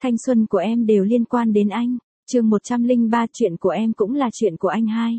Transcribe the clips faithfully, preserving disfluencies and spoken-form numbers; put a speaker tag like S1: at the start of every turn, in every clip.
S1: Thanh xuân của em đều liên quan đến anh. Chương một trăm lẻ ba chuyện của em cũng là chuyện của anh hai.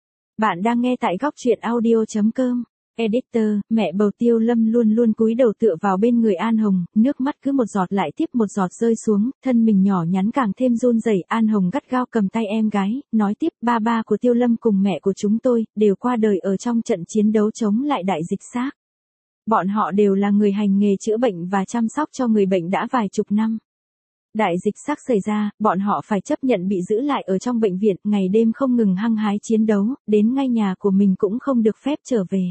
S1: Bạn đang nghe tại góc truyện audio chấm com. Editor, mẹ bầu Tiêu Lâm luôn luôn cúi đầu tựa vào bên người An Hồng, nước mắt cứ một giọt lại tiếp một giọt rơi xuống, thân mình nhỏ nhắn càng thêm run rẩy. An Hồng gắt gao cầm tay em gái, nói tiếp, ba ba của Tiêu Lâm cùng mẹ của chúng tôi, đều qua đời ở trong trận chiến đấu chống lại đại dịch xác. Bọn họ đều là người hành nghề chữa bệnh và chăm sóc cho người bệnh đã vài chục năm. Đại dịch xác xảy ra, bọn họ phải chấp nhận bị giữ lại ở trong bệnh viện, ngày đêm không ngừng hăng hái chiến đấu, đến ngay nhà của mình cũng không được phép trở về.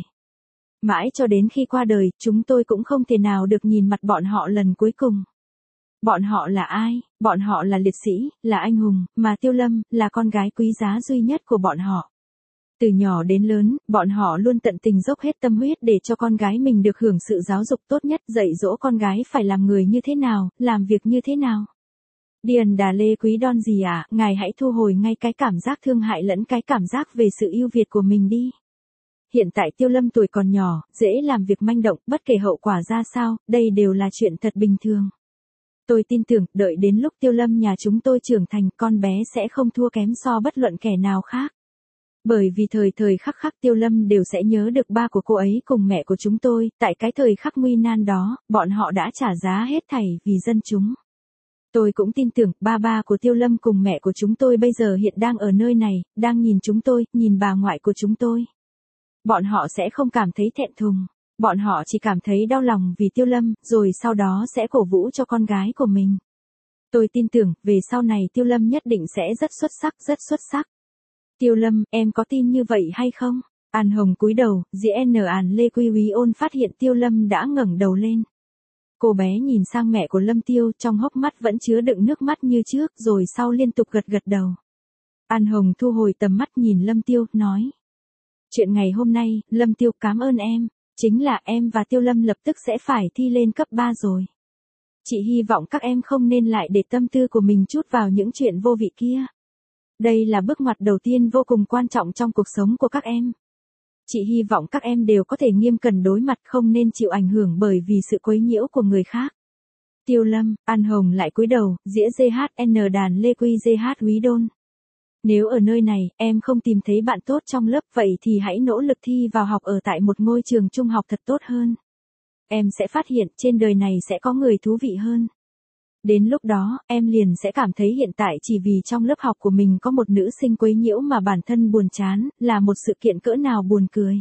S1: Mãi cho đến khi qua đời, chúng tôi cũng không thể nào được nhìn mặt bọn họ lần cuối cùng. Bọn họ là ai? Bọn họ là liệt sĩ, là anh hùng, mà Tiêu Lâm, là con gái quý giá duy nhất của bọn họ. Từ nhỏ đến lớn, bọn họ luôn tận tình dốc hết tâm huyết để cho con gái mình được hưởng sự giáo dục tốt nhất, dạy dỗ con gái phải làm người như thế nào, làm việc như thế nào. Điền Đà Lê Quý Đon gì à, ngài hãy thu hồi ngay cái cảm giác thương hại lẫn cái cảm giác về sự ưu việt của mình đi. Hiện tại Tiêu Lâm tuổi còn nhỏ, dễ làm việc manh động, bất kể hậu quả ra sao, đây đều là chuyện thật bình thường. Tôi tin tưởng, đợi đến lúc Tiêu Lâm nhà chúng tôi trưởng thành, con bé sẽ không thua kém so bất luận kẻ nào khác. Bởi vì thời thời khắc khắc Tiêu Lâm đều sẽ nhớ được ba của cô ấy cùng mẹ của chúng tôi, tại cái thời khắc nguy nan đó, bọn họ đã trả giá hết thảy vì dân chúng. Tôi cũng tin tưởng, ba ba của Tiêu Lâm cùng mẹ của chúng tôi bây giờ hiện đang ở nơi này, đang nhìn chúng tôi, nhìn bà ngoại của chúng tôi. Bọn họ sẽ không cảm thấy thẹn thùng, bọn họ chỉ cảm thấy đau lòng vì Tiêu Lâm, rồi sau đó sẽ cổ vũ cho con gái của mình. Tôi tin tưởng, về sau này Tiêu Lâm nhất định sẽ rất xuất sắc, rất xuất sắc. Tiêu Lâm, em có tin như vậy hay không? An Hồng cúi đầu, dĩ n An Lê Quy Quý Ôn phát hiện Tiêu Lâm đã ngẩng đầu lên. Cô bé nhìn sang mẹ của Lâm Tiêu, trong hốc mắt vẫn chứa đựng nước mắt như trước, rồi sau liên tục gật gật đầu. An Hồng thu hồi tầm mắt nhìn Lâm Tiêu, nói. Chuyện ngày hôm nay, Lâm Tiêu cảm ơn em, chính là em và Tiêu Lâm lập tức sẽ phải thi lên cấp ba rồi. Chị hy vọng các em không nên lại để tâm tư của mình chút vào những chuyện vô vị kia. Đây là bước ngoặt đầu tiên vô cùng quan trọng trong cuộc sống của các em. Chị hy vọng các em đều có thể nghiêm cẩn đối mặt, không nên chịu ảnh hưởng bởi vì sự quấy nhiễu của người khác. Tiêu Lâm, An Hồng lại cúi đầu, dĩa giê hát en đàn Lê Quy giê hát Quý Đôn. Nếu ở nơi này, em không tìm thấy bạn tốt trong lớp vậy thì hãy nỗ lực thi vào học ở tại một ngôi trường trung học thật tốt hơn. Em sẽ phát hiện trên đời này sẽ có người thú vị hơn. Đến lúc đó, em liền sẽ cảm thấy hiện tại chỉ vì trong lớp học của mình có một nữ sinh quấy nhiễu mà bản thân buồn chán, là một sự kiện cỡ nào buồn cười.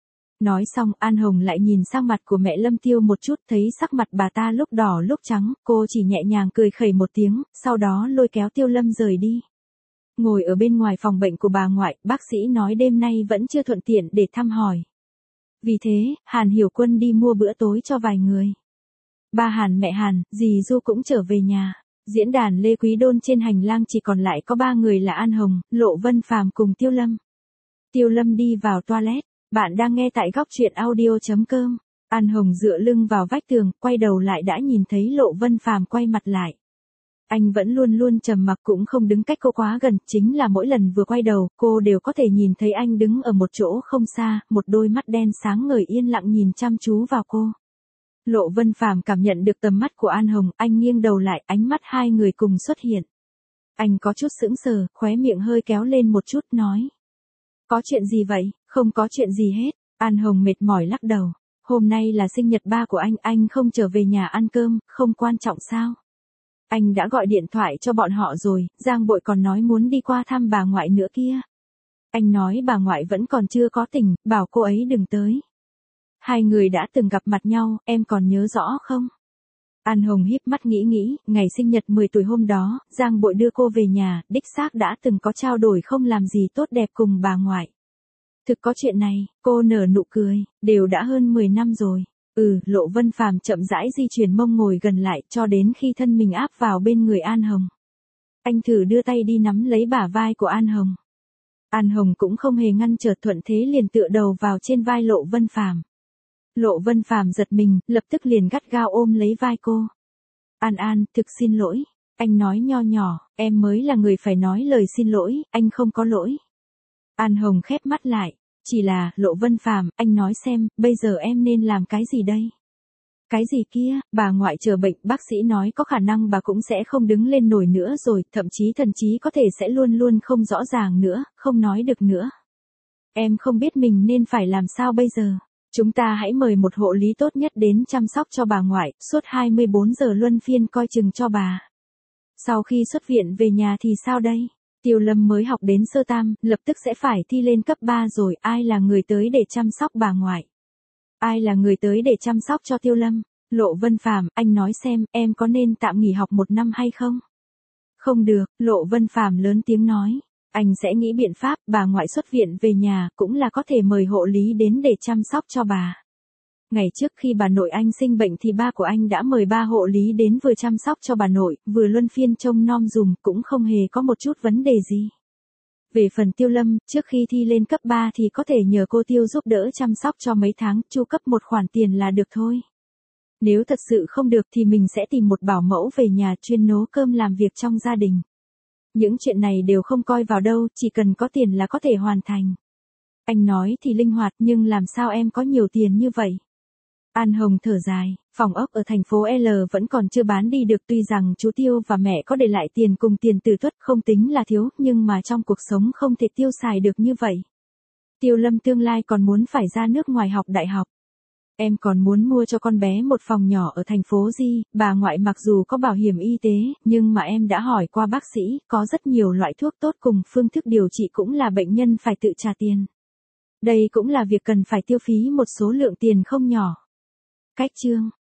S1: Nói xong, An Hồng lại nhìn sang mặt của mẹ Lâm Tiêu một chút, thấy sắc mặt bà ta lúc đỏ lúc trắng, cô chỉ nhẹ nhàng cười khẩy một tiếng, sau đó lôi kéo Tiêu Lâm rời đi. Ngồi ở bên ngoài phòng bệnh của bà ngoại, bác sĩ nói đêm nay vẫn chưa thuận tiện để thăm hỏi. Vì thế, Hàn Hiểu Quân đi mua bữa tối cho vài người. Ba Hàn mẹ Hàn, dì Du cũng trở về nhà. Diễn đàn Lê Quý Đôn trên hành lang chỉ còn lại có ba người là An Hồng, Lộ Vân Phàm cùng Tiêu Lâm. Tiêu Lâm đi vào toilet. Bạn đang nghe tại góc truyện audio chấm com. An Hồng dựa lưng vào vách tường, quay đầu lại đã nhìn thấy Lộ Vân Phàm quay mặt lại. Anh vẫn luôn luôn trầm mặc cũng không đứng cách cô quá gần, chính là mỗi lần vừa quay đầu, cô đều có thể nhìn thấy anh đứng ở một chỗ không xa, một đôi mắt đen sáng ngời yên lặng nhìn chăm chú vào cô. Lộ Vân Phàm cảm nhận được tầm mắt của An Hồng, anh nghiêng đầu lại, ánh mắt hai người cùng xuất hiện. Anh có chút sững sờ, khóe miệng hơi kéo lên một chút, nói. Có chuyện gì vậy? Không có chuyện gì hết. An Hồng mệt mỏi lắc đầu. Hôm nay là sinh nhật ba của anh, anh không trở về nhà ăn cơm, không quan trọng sao? Anh đã gọi điện thoại cho bọn họ rồi, Giang Bội còn nói muốn đi qua thăm bà ngoại nữa kia. Anh nói bà ngoại vẫn còn chưa có tỉnh, bảo cô ấy đừng tới. Hai người đã từng gặp mặt nhau, em còn nhớ rõ không? An Hồng híp mắt nghĩ nghĩ, ngày sinh nhật mười tuổi hôm đó, Giang Bội đưa cô về nhà, đích xác đã từng có trao đổi không làm gì tốt đẹp cùng bà ngoại. Thực có chuyện này, cô nở nụ cười, đều đã hơn mười năm rồi. Ừ, Lộ Vân Phàm chậm rãi di chuyển mông ngồi gần lại cho đến khi thân mình áp vào bên người An Hồng. Anh thử đưa tay đi nắm lấy bả vai của An Hồng. An Hồng cũng không hề ngăn trở, thuận thế liền tựa đầu vào trên vai Lộ Vân Phàm. Lộ Vân Phàm giật mình, lập tức liền gắt gao ôm lấy vai cô. An An, thực xin lỗi. Anh nói nho nhỏ, em mới là người phải nói lời xin lỗi, anh không có lỗi. An Hồng khép mắt lại. Chỉ là, Lộ Vân Phàm, anh nói xem, bây giờ em nên làm cái gì đây? Cái gì kia, bà ngoại chờ bệnh, bác sĩ nói có khả năng bà cũng sẽ không đứng lên nổi nữa rồi, thậm chí thần trí có thể sẽ luôn luôn không rõ ràng nữa, không nói được nữa. Em không biết mình nên phải làm sao bây giờ. Chúng ta hãy mời một hộ lý tốt nhất đến chăm sóc cho bà ngoại, suốt hai mươi bốn giờ luân phiên coi chừng cho bà. Sau khi xuất viện về nhà thì sao đây? Tiêu Lâm mới học đến sơ tam, lập tức sẽ phải thi lên cấp ba rồi, ai là người tới để chăm sóc bà ngoại? Ai là người tới để chăm sóc cho Tiêu Lâm? Lộ Vân Phàm, anh nói xem, em có nên tạm nghỉ học một năm hay không? Không được, Lộ Vân Phàm lớn tiếng nói. Anh sẽ nghĩ biện pháp, bà ngoại xuất viện về nhà, cũng là có thể mời hộ lý đến để chăm sóc cho bà. Ngày trước khi bà nội anh sinh bệnh thì ba của anh đã mời ba hộ lý đến vừa chăm sóc cho bà nội, vừa luân phiên trông nom dùm, cũng không hề có một chút vấn đề gì. Về phần Tiêu Lâm, trước khi thi lên cấp ba thì có thể nhờ cô Tiêu giúp đỡ chăm sóc cho mấy tháng, chu cấp một khoản tiền là được thôi. Nếu thật sự không được thì mình sẽ tìm một bảo mẫu về nhà chuyên nấu cơm làm việc trong gia đình. Những chuyện này đều không coi vào đâu, chỉ cần có tiền là có thể hoàn thành. Anh nói thì linh hoạt nhưng làm sao em có nhiều tiền như vậy? An Hồng thở dài, phòng ốc ở thành phố L vẫn còn chưa bán đi được, tuy rằng chú Tiêu và mẹ có để lại tiền cùng tiền từ tuất không tính là thiếu, nhưng mà trong cuộc sống không thể tiêu xài được như vậy. Tiêu Lâm tương lai còn muốn phải ra nước ngoài học đại học. Em còn muốn mua cho con bé một phòng nhỏ ở thành phố Di, bà ngoại mặc dù có bảo hiểm y tế, nhưng mà em đã hỏi qua bác sĩ, có rất nhiều loại thuốc tốt cùng phương thức điều trị cũng là bệnh nhân phải tự trả tiền. Đây cũng là việc cần phải tiêu phí một số lượng tiền không nhỏ. Cách chương